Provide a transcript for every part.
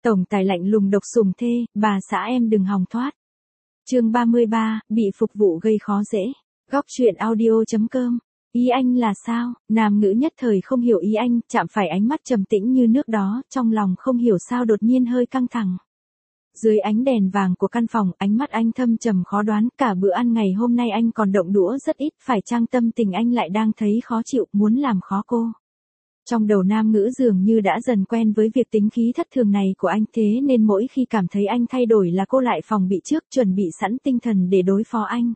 Tổng tài lạnh lùng độc sủng thê, bà xã em đừng hòng thoát. Chương 33, bị phục vụ gây khó dễ. Góc truyện audio.com. Ý anh là sao? Nam ngữ nhất thời không hiểu ý anh, chạm phải ánh mắt trầm tĩnh như nước đó, trong lòng không hiểu sao đột nhiên hơi căng thẳng. Dưới ánh đèn vàng của căn phòng, ánh mắt anh thâm trầm khó đoán, cả bữa ăn ngày hôm nay anh còn động đũa rất ít, phải chăng tâm tình anh lại đang thấy khó chịu, muốn làm khó cô. Trong đầu Nam ngữ dường như đã dần quen với việc tính khí thất thường này của anh, thế nên mỗi khi cảm thấy anh thay đổi là cô lại phòng bị trước, chuẩn bị sẵn tinh thần để đối phó anh.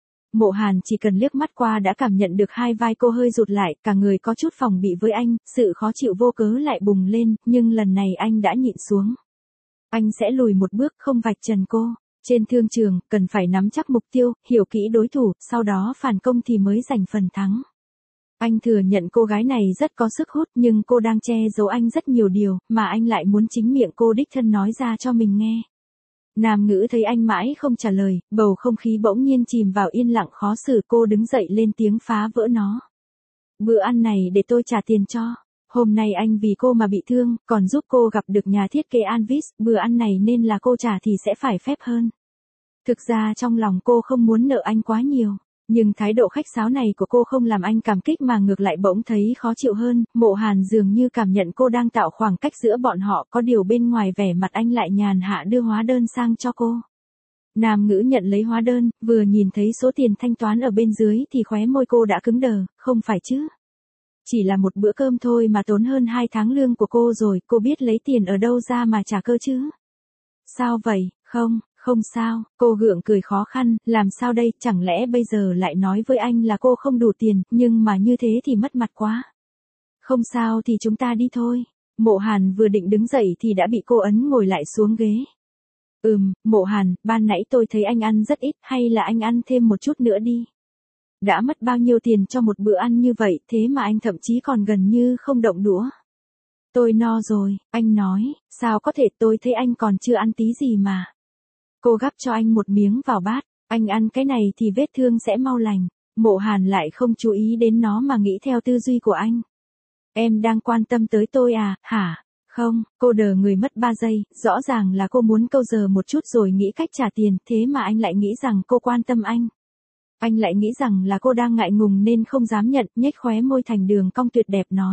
Mộ Hàn chỉ cần liếc mắt qua đã cảm nhận được hai vai cô hơi rụt lại, cả người có chút phòng bị với anh, sự khó chịu vô cớ lại bùng lên, nhưng lần này anh đã nhịn xuống. Anh sẽ lùi một bước, không vạch trần cô. Trên thương trường, cần phải nắm chắc mục tiêu, hiểu kỹ đối thủ, sau đó phản công thì mới giành phần thắng. Anh thừa nhận cô gái này rất có sức hút, nhưng cô đang che giấu anh rất nhiều điều, mà anh lại muốn chính miệng cô đích thân nói ra cho mình nghe. Nam ngữ thấy anh mãi không trả lời, bầu không khí bỗng nhiên chìm vào yên lặng khó xử, cô đứng dậy lên tiếng phá vỡ nó. Bữa ăn này để tôi trả tiền cho. Hôm nay anh vì cô mà bị thương, còn giúp cô gặp được nhà thiết kế Anvis, bữa ăn này nên là cô trả thì sẽ phải phép hơn. Thực ra trong lòng cô không muốn nợ anh quá nhiều. Nhưng thái độ khách sáo này của cô không làm anh cảm kích mà ngược lại bỗng thấy khó chịu hơn. Mộ Hàn dường như cảm nhận cô đang tạo khoảng cách giữa bọn họ, có điều bên ngoài vẻ mặt anh lại nhàn hạ đưa hóa đơn sang cho cô. Nam ngữ nhận lấy hóa đơn, vừa nhìn thấy số tiền thanh toán ở bên dưới thì khóe môi cô đã cứng đờ, không phải chứ. Chỉ là một bữa cơm thôi mà tốn hơn 2 tháng lương của cô rồi, cô biết lấy tiền ở đâu ra mà trả cơ chứ? Sao vậy, không sao, cô gượng cười khó khăn, làm sao đây, chẳng lẽ bây giờ lại nói với anh là cô không đủ tiền, nhưng mà như thế thì mất mặt quá. Không sao thì chúng ta đi thôi. Mộ Hàn vừa định đứng dậy thì đã bị cô ấn ngồi lại xuống ghế. Mộ Hàn, ban nãy tôi thấy anh ăn rất ít, hay là anh ăn thêm một chút nữa đi. Đã mất bao nhiêu tiền cho một bữa ăn như vậy, thế mà anh thậm chí còn gần như không động đũa. Tôi no rồi, anh nói, sao có thể, tôi thấy anh còn chưa ăn tí gì mà. Cô gắp cho anh một miếng vào bát, anh ăn cái này thì vết thương sẽ mau lành. Mộ Hàn lại không chú ý đến nó mà nghĩ theo tư duy của anh. Em đang quan tâm tới tôi à, hả? Không, cô đờ người mất 3 giây, rõ ràng là cô muốn câu giờ một chút rồi nghĩ cách trả tiền, thế mà anh lại nghĩ rằng cô quan tâm anh. Anh lại nghĩ rằng là cô đang ngại ngùng nên không dám nhận, nhếch khóe môi thành đường cong tuyệt đẹp nói.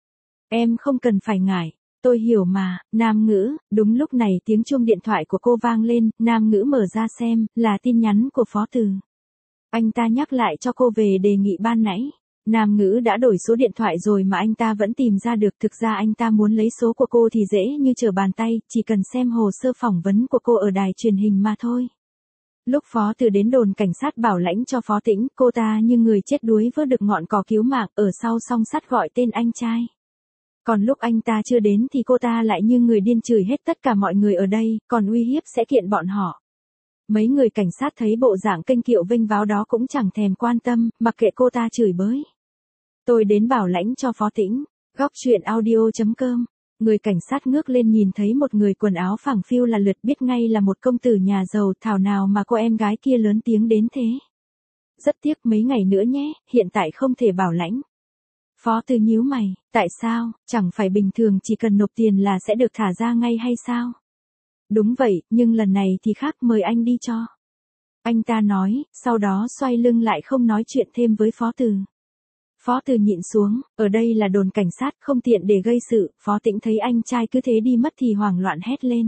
Em không cần phải ngại. Tôi hiểu mà. Nam ngữ, đúng lúc này tiếng chuông điện thoại của cô vang lên, Nam ngữ mở ra xem, là tin nhắn của Phó Từ. Anh ta nhắc lại cho cô về đề nghị ban nãy. Nam ngữ đã đổi số điện thoại rồi mà anh ta vẫn tìm ra được, thực ra anh ta muốn lấy số của cô thì dễ như trở bàn tay, chỉ cần xem hồ sơ phỏng vấn của cô ở đài truyền hình mà thôi. Lúc Phó Từ đến đồn cảnh sát bảo lãnh cho Phó Tĩnh, cô ta như người chết đuối vớt được ngọn cỏ cứu mạng, ở sau song sắt gọi tên anh trai. Còn lúc anh ta chưa đến thì cô ta lại như người điên chửi hết tất cả mọi người ở đây, còn uy hiếp sẽ kiện bọn họ. Mấy người cảnh sát thấy bộ dạng kênh kiệu vênh váo đó cũng chẳng thèm quan tâm, mặc kệ cô ta chửi bới. Tôi đến bảo lãnh cho Phó Tĩnh. Góc truyện audio.com. Người cảnh sát ngước lên nhìn thấy một người quần áo phẳng phiu là lượt, biết ngay là một công tử nhà giàu, thảo nào mà cô em gái kia lớn tiếng đến thế. Rất tiếc, mấy ngày nữa nhé, hiện tại không thể bảo lãnh. Phó Từ nhíu mày, tại sao, chẳng phải bình thường chỉ cần nộp tiền là sẽ được thả ra ngay hay sao? Đúng vậy, nhưng lần này thì khác, mời anh đi cho. Anh ta nói, sau đó xoay lưng lại không nói chuyện thêm với Phó Từ. Phó Từ nhịn xuống, ở đây là đồn cảnh sát, không tiện để gây sự. Phó Tĩnh thấy anh trai cứ thế đi mất thì hoảng loạn hét lên.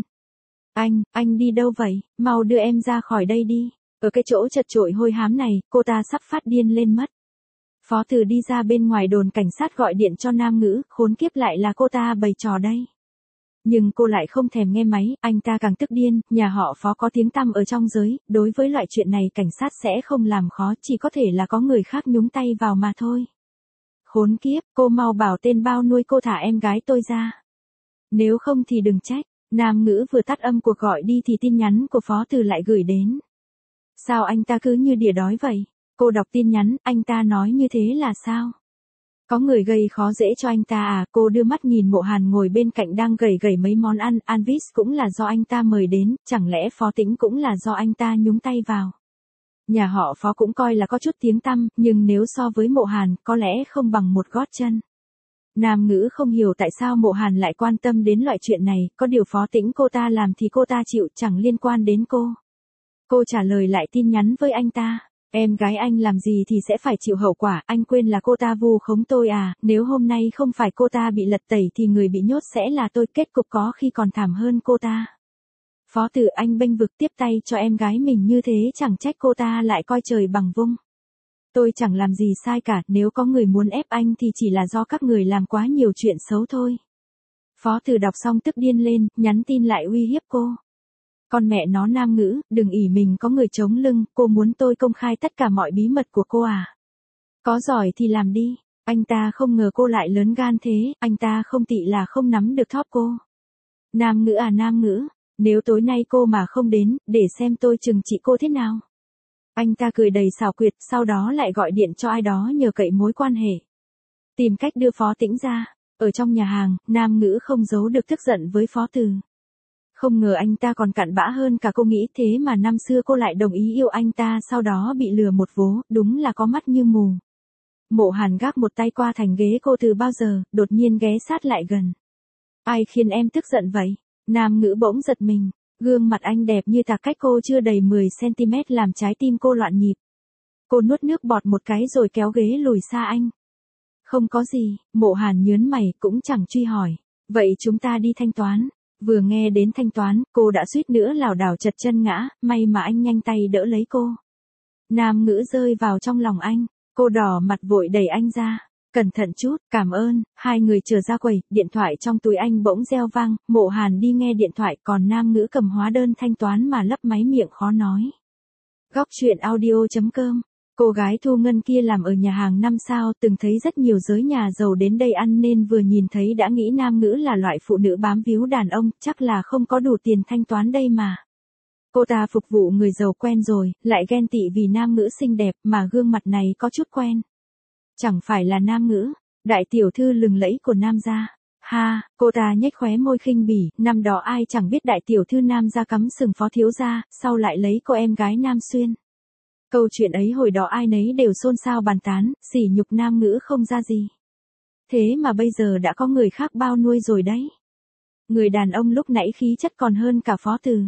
Anh đi đâu vậy, mau đưa em ra khỏi đây đi. Ở cái chỗ chật chội hôi hám này, cô ta sắp phát điên lên mất. Phó Từ đi ra bên ngoài đồn cảnh sát gọi điện cho Nam ngữ, khốn kiếp lại là cô ta bày trò đây. Nhưng cô lại không thèm nghe máy, anh ta càng tức điên, nhà họ Phó có tiếng tăm ở trong giới, đối với loại chuyện này cảnh sát sẽ không làm khó, chỉ có thể là có người khác nhúng tay vào mà thôi. Khốn kiếp, cô mau bảo tên bao nuôi cô thả em gái tôi ra. Nếu không thì đừng trách. Nam ngữ vừa tắt âm cuộc gọi đi thì tin nhắn của Phó Từ lại gửi đến. Sao anh ta cứ như đỉa đói vậy? Cô đọc tin nhắn, anh ta nói như thế là sao? Có người gây khó dễ cho anh ta à? Cô đưa mắt nhìn Mộ Hàn ngồi bên cạnh đang gầy mấy món ăn, Anvis cũng là do anh ta mời đến, chẳng lẽ Phó Tĩnh cũng là do anh ta nhúng tay vào? Nhà họ Phó cũng coi là có chút tiếng tăm, nhưng nếu so với Mộ Hàn, có lẽ không bằng một gót chân. Nam Ngữ không hiểu tại sao Mộ Hàn lại quan tâm đến loại chuyện này, có điều Phó Tĩnh cô ta làm thì cô ta chịu, chẳng liên quan đến cô. Cô trả lời lại tin nhắn với anh ta. Em gái anh làm gì thì sẽ phải chịu hậu quả, anh quên là cô ta vu khống tôi à, nếu hôm nay không phải cô ta bị lật tẩy thì người bị nhốt sẽ là tôi, kết cục có khi còn thảm hơn cô ta. Phó Tử Anh bênh vực tiếp tay cho em gái mình như thế, chẳng trách cô ta lại coi trời bằng vung. Tôi chẳng làm gì sai cả, nếu có người muốn ép anh thì chỉ là do các người làm quá nhiều chuyện xấu thôi. Phó Tử đọc xong tức điên lên, nhắn tin lại uy hiếp cô. Con mẹ nó Nam Ngữ, đừng ỷ mình có người chống lưng, cô muốn tôi công khai tất cả mọi bí mật của cô à? Có giỏi thì làm đi. Anh ta không ngờ cô lại lớn gan thế, anh ta không tị là không nắm được thóp cô. Nam Ngữ à Nam Ngữ, nếu tối nay cô mà không đến, để xem tôi trừng trị cô thế nào. Anh ta cười đầy xảo quyệt, sau đó lại gọi điện cho ai đó nhờ cậy mối quan hệ. Tìm cách đưa Phó Tĩnh ra. Ở trong nhà hàng, Nam Ngữ không giấu được tức giận với Phó Từ. Không ngờ anh ta còn cặn bã hơn cả cô nghĩ, thế mà năm xưa cô lại đồng ý yêu anh ta, sau đó bị lừa một vố, đúng là có mắt như mù. Mộ Hàn gác một tay qua thành ghế cô từ bao giờ, đột nhiên ghé sát lại gần. Ai khiến em tức giận vậy? Nam Ngữ bỗng giật mình, gương mặt anh đẹp như tạc cách cô chưa đầy 10cm làm trái tim cô loạn nhịp. Cô nuốt nước bọt một cái rồi kéo ghế lùi xa anh. Không có gì, Mộ Hàn nhớn mày cũng chẳng truy hỏi. Vậy chúng ta đi thanh toán. Vừa nghe đến thanh toán, cô đã suýt nữa lảo đảo chật chân ngã, may mà anh nhanh tay đỡ lấy cô. Nam Ngữ rơi vào trong lòng anh, cô đỏ mặt vội đẩy anh ra. Cẩn thận chút, cảm ơn. Hai người chờ ra quầy, điện thoại trong túi anh bỗng reo vang, Mộ Hàn đi nghe điện thoại, còn Nam Ngữ cầm hóa đơn thanh toán mà lấp máy miệng khó nói. Góc truyện audio.com. Cô gái thu ngân kia làm ở nhà hàng 5 sao, từng thấy rất nhiều giới nhà giàu đến đây ăn nên vừa nhìn thấy đã nghĩ Nam Ngữ là loại phụ nữ bám víu đàn ông, chắc là không có đủ tiền thanh toán đây mà. Cô ta phục vụ người giàu quen rồi, lại ghen tị vì Nam Ngữ xinh đẹp mà gương mặt này có chút quen. Chẳng phải là Nam Ngữ, đại tiểu thư lừng lẫy của Nam gia. Ha, cô ta nhếch khóe môi khinh bỉ, năm đó ai chẳng biết đại tiểu thư Nam gia cắm sừng phó thiếu gia, sau lại lấy cô em gái Nam Xuyên. Câu chuyện ấy hồi đó ai nấy đều xôn xao bàn tán, sỉ nhục Nam Ngữ không ra gì. Thế mà bây giờ đã có người khác bao nuôi rồi đấy. Người đàn ông lúc nãy khí chất còn hơn cả Phó Từ.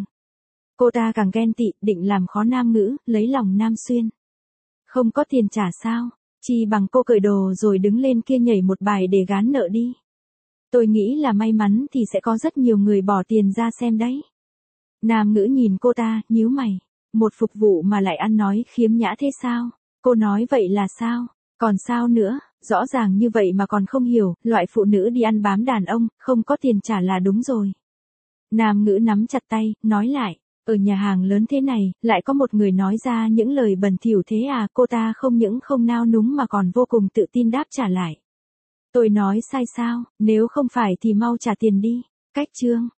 Cô ta càng ghen tị, định làm khó Nam Ngữ, lấy lòng Nam Xuyên. Không có tiền trả sao, chi bằng cô cởi đồ rồi đứng lên kia nhảy một bài để gán nợ đi. Tôi nghĩ là may mắn thì sẽ có rất nhiều người bỏ tiền ra xem đấy. Nam Ngữ nhìn cô ta, nhíu mày. Một phục vụ mà lại ăn nói khiếm nhã thế sao? Cô nói vậy là sao? Còn sao nữa? Rõ ràng như vậy mà còn không hiểu, loại phụ nữ đi ăn bám đàn ông, không có tiền trả là đúng rồi. Nam Ngữ nắm chặt tay, nói lại, ở nhà hàng lớn thế này, lại có một người nói ra những lời bẩn thỉu thế à? Cô ta không những không nao núng mà còn vô cùng tự tin đáp trả lại. Tôi nói sai sao? Nếu không phải thì mau trả tiền đi. Cách chương